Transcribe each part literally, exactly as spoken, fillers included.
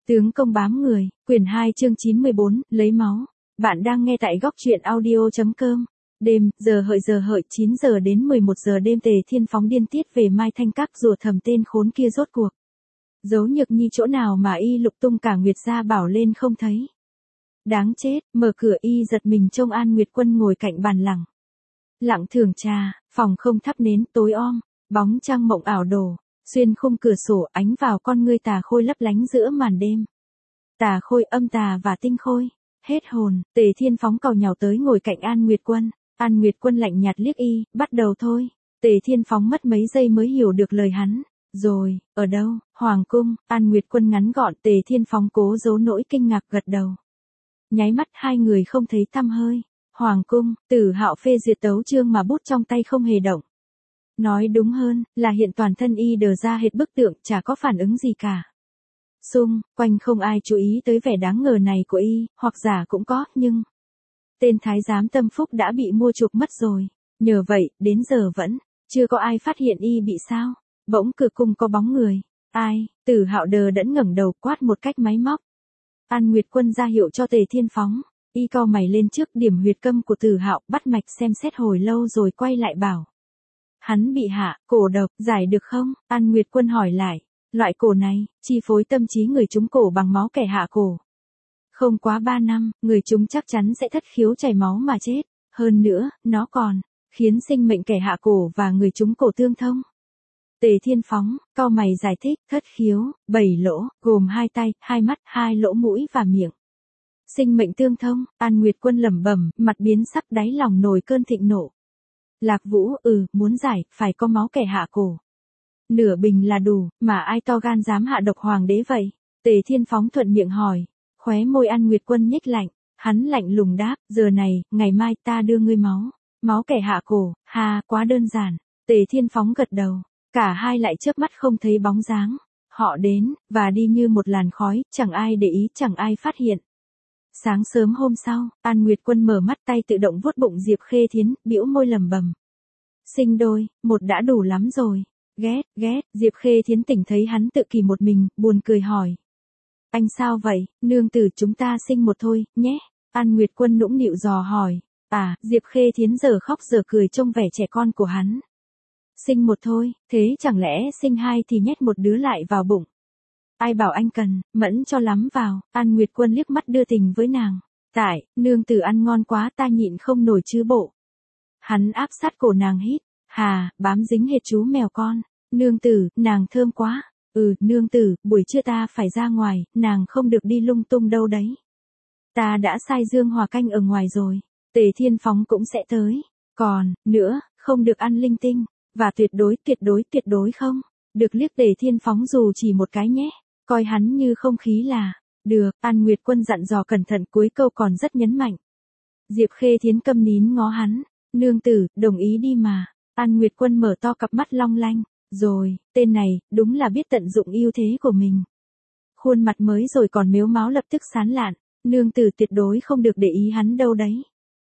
Tướng công bám người, quyển hai chương chín mươi bốn, lấy máu. Bạn đang nghe tại góc truyện audio chấm com. Đêm, giờ hợi giờ hợi chín giờ đến mười một giờ đêm Tề Thiên Phóng điên tiết về Mai Thanh Các rùa thầm tên khốn kia rốt cuộc. Giấu Nhược Nhi chỗ nào mà y lục tung cả Nguyệt gia bảo lên không thấy. Đáng chết, mở cửa y giật mình trông An Nguyệt Quân ngồi cạnh bàn lẳng. Lặng thưởng trà, phòng không thắp nến tối om, bóng trăng mộng ảo đổ, xuyên khung cửa sổ ánh vào con ngươi Tà Khôi lấp lánh giữa màn đêm. Tà Khôi, âm tà và tinh khôi, hết hồn, Tề Thiên Phóng cầu nhào tới ngồi cạnh An Nguyệt Quân. An Nguyệt Quân lạnh nhạt liếc y, bắt đầu thôi. Tề Thiên Phóng mất mấy giây mới hiểu được lời hắn. Rồi, ở đâu? Hoàng cung. An Nguyệt Quân ngắn gọn. Tề Thiên Phóng cố giấu nỗi kinh ngạc gật đầu. Nháy mắt hai người không thấy tăm hơi. Hoàng cung. Tử Hạo phê duyệt tấu chương mà bút trong tay không hề động. Nói đúng hơn, là hiện toàn thân y đờ ra hệt bức tượng, chả có phản ứng gì cả. Xung quanh không ai chú ý tới vẻ đáng ngờ này của y, hoặc giả cũng có, nhưng tên thái giám Tâm Phúc đã bị mua chuộc mất rồi. Nhờ vậy, đến giờ vẫn chưa có ai phát hiện y bị sao. Bỗng cửa cung có bóng người. Ai? Tử Hạo đờ đẫn ngẩng đầu quát một cách máy móc. An Nguyệt Quân ra hiệu cho Tề Thiên Phóng. Y cau mày lên trước điểm huyệt câm của Tử Hạo, bắt mạch xem xét hồi lâu rồi quay lại bảo. Hắn bị hạ, cổ độc, giải được không? An Nguyệt Quân hỏi lại. Loại cổ này, chi phối tâm trí người trúng cổ bằng máu kẻ hạ cổ. Không quá ba năm, người chúng chắc chắn sẽ thất khiếu chảy máu mà chết. Hơn nữa, nó còn khiến sinh mệnh kẻ hạ cổ và người trúng cổ tương thông. Tề Thiên Phóng, cau mày giải thích, thất khiếu, bảy lỗ, gồm hai tay, hai mắt, hai lỗ mũi và miệng. Sinh mệnh tương thông. An Nguyệt Quân lẩm bẩm, mặt biến sắc, đáy lòng nổi cơn thịnh nộ. Lạc Vũ, ừ, muốn giải, phải có máu kẻ hạ cổ. Nửa bình là đủ, mà ai to gan dám hạ độc hoàng đế vậy? Tề Thiên Phóng thuận miệng hỏi. Khóe môi An Nguyệt Quân nhếch lạnh. Hắn lạnh lùng đáp, giờ này, ngày mai ta đưa ngươi máu. Máu kẻ hạ cổ, ha, quá đơn giản. Tề Thiên Phóng gật đầu. Cả hai lại chớp mắt không thấy bóng dáng. Họ đến, và đi như một làn khói, chẳng ai để ý, chẳng ai phát hiện. Sáng sớm hôm sau, An Nguyệt Quân mở mắt, tay tự động vuốt bụng Diệp Khê Thiến, bĩu môi lẩm bẩm. Sinh đôi, một đã đủ lắm rồi. Ghét, ghét. Diệp Khê Thiến tỉnh thấy hắn tự kỷ một mình, buồn cười hỏi. Anh sao vậy? Nương tử, chúng ta sinh một thôi, nhé. An Nguyệt Quân nũng nịu dò hỏi. À, Diệp Khê Thiến giờ khóc giờ cười trông vẻ trẻ con của hắn. Sinh một thôi, thế chẳng lẽ sinh hai thì nhét một đứa lại vào bụng? Ai bảo anh cần, mẫn cho lắm vào. An Nguyệt Quân liếc mắt đưa tình với nàng. Tại, nương tử ăn ngon quá ta nhịn không nổi chứ bộ. Hắn áp sát cổ nàng hít. Hà, bám dính hệt chú mèo con. Nương tử, nàng thơm quá. Ừ, nương tử, buổi trưa ta phải ra ngoài, nàng không được đi lung tung đâu đấy. Ta đã sai Dương Hòa canh ở ngoài rồi. Tề Thiên Phóng cũng sẽ tới. Còn, nữa, không được ăn linh tinh. Và tuyệt đối, tuyệt đối, tuyệt đối không. Được liếc Tề Thiên Phóng dù chỉ một cái nhé. Coi hắn như không khí là. Được, An Nguyệt Quân dặn dò cẩn thận, cuối câu còn rất nhấn mạnh. Diệp Khê Thiến câm nín ngó hắn. Nương tử, đồng ý đi mà. An Nguyệt Quân mở to cặp mắt long lanh. Rồi, tên này, đúng là biết tận dụng ưu thế của mình. Khuôn mặt mới rồi còn mếu máo lập tức sán lạn. Nương tử tuyệt đối không được để ý hắn đâu đấy.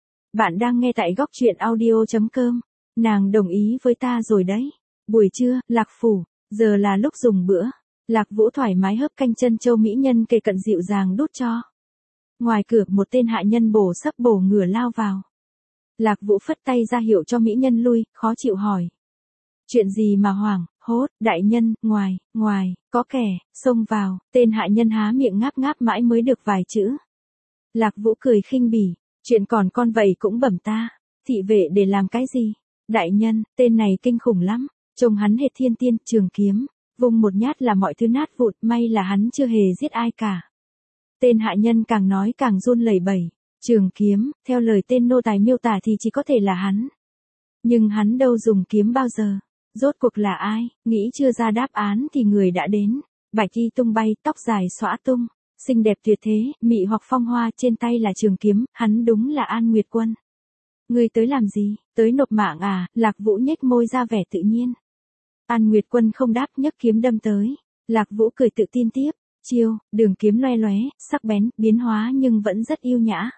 Bạn đang nghe tại góc truyện audio chấm com. Nàng đồng ý với ta rồi đấy. Buổi trưa, Lạc Phủ, giờ là lúc dùng bữa. Lạc Vũ thoải mái hớp canh chân châu mỹ nhân kề cận dịu dàng đút cho. Ngoài cửa một tên hạ nhân bổ sấp bổ ngửa lao vào. Lạc Vũ phất tay ra hiệu cho mỹ nhân lui, khó chịu hỏi. Chuyện gì mà hoảng, hốt, đại nhân, ngoài, ngoài, có kẻ, xông vào, tên hạ nhân há miệng ngáp ngáp mãi mới được vài chữ. Lạc Vũ cười khinh bỉ, chuyện còn con vậy cũng bẩm ta, thị vệ để làm cái gì? Đại nhân, tên này kinh khủng lắm, trông hắn hệt thiên tiên, trường kiếm, vung một nhát là mọi thứ nát vụn, may là hắn chưa hề giết ai cả. Tên hạ nhân càng nói càng run lẩy bẩy, trường kiếm, theo lời tên nô tài miêu tả thì chỉ có thể là hắn. Nhưng hắn đâu dùng kiếm bao giờ. Rốt cuộc là ai? Nghĩ chưa ra đáp án thì người đã đến. Bạch y tung bay, tóc dài xõa tung, xinh đẹp tuyệt thế, mị hoặc phong hoa, trên tay là trường kiếm, hắn đúng là An Nguyệt Quân. Ngươi tới làm gì? Tới nộp mạng à? Lạc Vũ nhếch môi ra vẻ tự nhiên. An Nguyệt Quân không đáp, nhấc kiếm đâm tới. Lạc Vũ cười tự tin tiếp, chiêu, đường kiếm loe loé, sắc bén, biến hóa nhưng vẫn rất yêu nhã.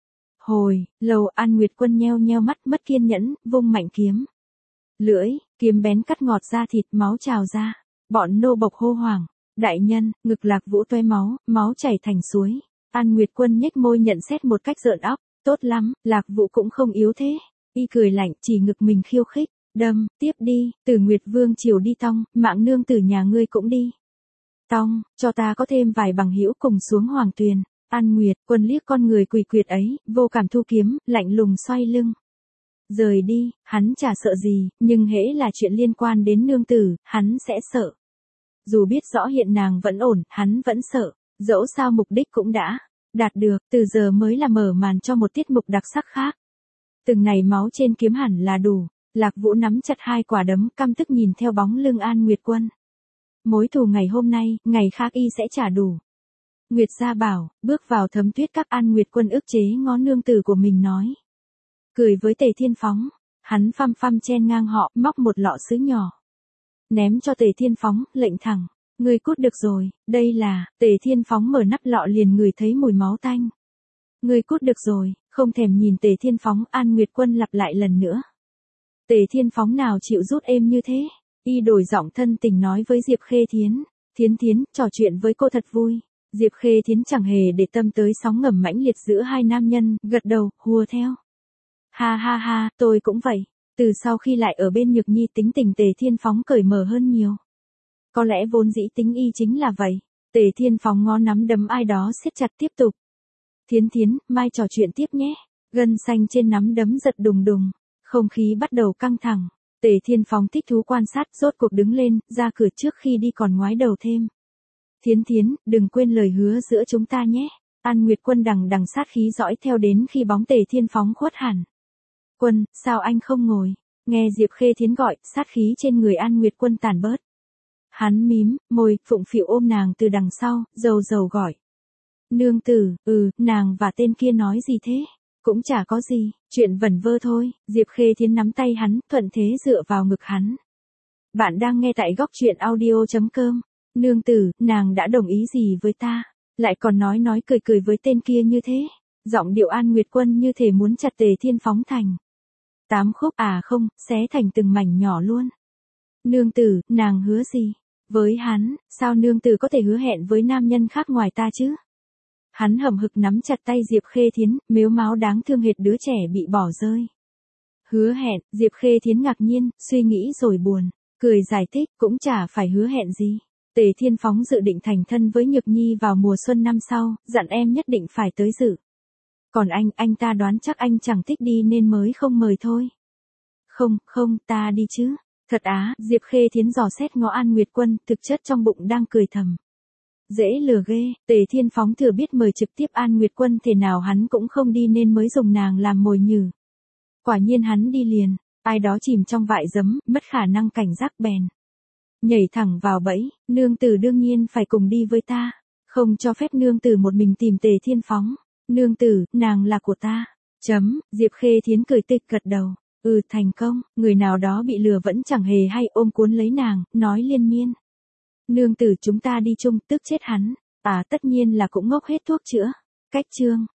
Hồi lâu An Nguyệt Quân nheo nheo mắt, mất kiên nhẫn, vung mạnh kiếm. Lưỡi, kiếm bén cắt ngọt da thịt, máu trào ra. Bọn nô bộc hô hoảng, Đại nhân, ngực Lạc Vũ toe máu, máu chảy thành suối. An Nguyệt Quân nhếch môi nhận xét một cách rợn óc, tốt lắm, Lạc Vũ cũng không yếu thế. Y cười lạnh, chỉ ngực mình khiêu khích, đâm, tiếp đi, Tử Nguyệt Vương triều đi tong, mạng nương tử nhà ngươi cũng đi. Tong, cho ta có thêm vài bằng hữu cùng xuống hoàng tuyền. An Nguyệt Quân liếc con người quỷ quyệt ấy, vô cảm thu kiếm, lạnh lùng xoay lưng. Rời đi, hắn chả sợ gì, nhưng hễ là chuyện liên quan đến nương tử, hắn sẽ sợ. Dù biết rõ hiện nàng vẫn ổn, hắn vẫn sợ, dẫu sao mục đích cũng đã đạt được, từ giờ mới là mở màn cho một tiết mục đặc sắc khác. Từng này máu trên kiếm hẳn là đủ. Lạc Vũ nắm chặt hai quả đấm, căm tức nhìn theo bóng lưng An Nguyệt Quân. Mối thù ngày hôm nay, ngày khác y sẽ trả đủ. Nguyệt Gia Bảo, bước vào thấm tuyết các. An Nguyệt Quân ức chế ngó nương tử của mình nói. Cười với Tề Thiên Phóng, hắn phăm phăm chen ngang họ, móc một lọ sứ nhỏ. Ném cho Tề Thiên Phóng, lệnh thẳng. Ngươi cút được rồi, đây là, Tề Thiên Phóng mở nắp lọ liền ngửi thấy mùi máu tanh. Ngươi cút được rồi, không thèm nhìn Tề Thiên Phóng. An Nguyệt Quân lặp lại lần nữa. Tề Thiên Phóng nào chịu rút êm như thế, y đổi giọng thân tình nói với Diệp Khê Thiến. Thiến Thiến, trò chuyện với cô thật vui. Diệp Khê Thiến chẳng hề để tâm tới sóng ngầm mãnh liệt giữa hai nam nhân, gật đầu, hùa theo. Ha ha ha, tôi cũng vậy. Từ sau khi lại ở bên Nhược Nhi tính tình Tề Thiên Phóng cởi mở hơn nhiều. Có lẽ vốn dĩ tính y chính là vậy. Tề Thiên Phóng ngó nắm đấm ai đó siết chặt tiếp tục. Thiến Thiến, mai trò chuyện tiếp nhé. Gân xanh trên nắm đấm giật đùng đùng. Không khí bắt đầu căng thẳng. Tề Thiên Phóng thích thú quan sát, rốt cuộc đứng lên, ra cửa trước khi đi còn ngoái đầu thêm. Thiến Thiến, đừng quên lời hứa giữa chúng ta nhé. An Nguyệt Quân đằng đằng sát khí dõi theo đến khi bóng Tề Thiên Phóng khuất hẳn. Quân, sao anh không ngồi? Nghe Diệp Khê Thiến gọi, sát khí trên người An Nguyệt Quân tàn bớt. Hắn mím, môi, phụng phịu ôm nàng từ đằng sau, dầu dầu gọi. Nương tử, ừ, nàng và tên kia nói gì thế? Cũng chả có gì, chuyện vẩn vơ thôi. Diệp Khê Thiến nắm tay hắn, thuận thế dựa vào ngực hắn. Bạn đang nghe tại góc truyện audio chấm com. Nương tử, nàng đã đồng ý gì với ta? Lại còn nói nói cười cười với tên kia như thế. Giọng điệu An Nguyệt Quân như thể muốn chặt Tề Thiên Phóng thành tám khúc, à không, xé thành từng mảnh nhỏ luôn. Nương tử, nàng hứa gì? Với hắn, sao nương tử có thể hứa hẹn với nam nhân khác ngoài ta chứ? Hắn hầm hực nắm chặt tay Diệp Khê Thiến, mếu máo đáng thương hệt đứa trẻ bị bỏ rơi. Hứa hẹn, Diệp Khê Thiến ngạc nhiên, suy nghĩ rồi buồn, cười giải thích, cũng chả phải hứa hẹn gì. Tề Thiên Phóng dự định thành thân với Nhược Nhi vào mùa xuân năm sau, dặn em nhất định phải tới dự. Còn anh, anh ta đoán chắc anh chẳng thích đi nên mới không mời thôi. Không, không, ta đi chứ. Thật á, Diệp Khê Thiến dò xét ngó An Nguyệt Quân, thực chất trong bụng đang cười thầm. Dễ lừa ghê, Tề Thiên Phóng thừa biết mời trực tiếp An Nguyệt Quân thế nào hắn cũng không đi nên mới dùng nàng làm mồi nhử. Quả nhiên hắn đi liền, ai đó chìm trong vại giấm, mất khả năng cảnh giác bèn. Nhảy thẳng vào bẫy, nương tử đương nhiên phải cùng đi với ta. Không cho phép nương tử một mình tìm Tề Thiên Phóng. Nương tử, nàng là của ta. Chấm, Diệp Khê Thiến cười tịch gật đầu. Ừ, thành công, người nào đó bị lừa vẫn chẳng hề hay ôm cuốn lấy nàng, nói liên miên. Nương tử chúng ta đi chung, tức chết hắn. À tất nhiên là cũng ngốc hết thuốc chữa. Cách chương.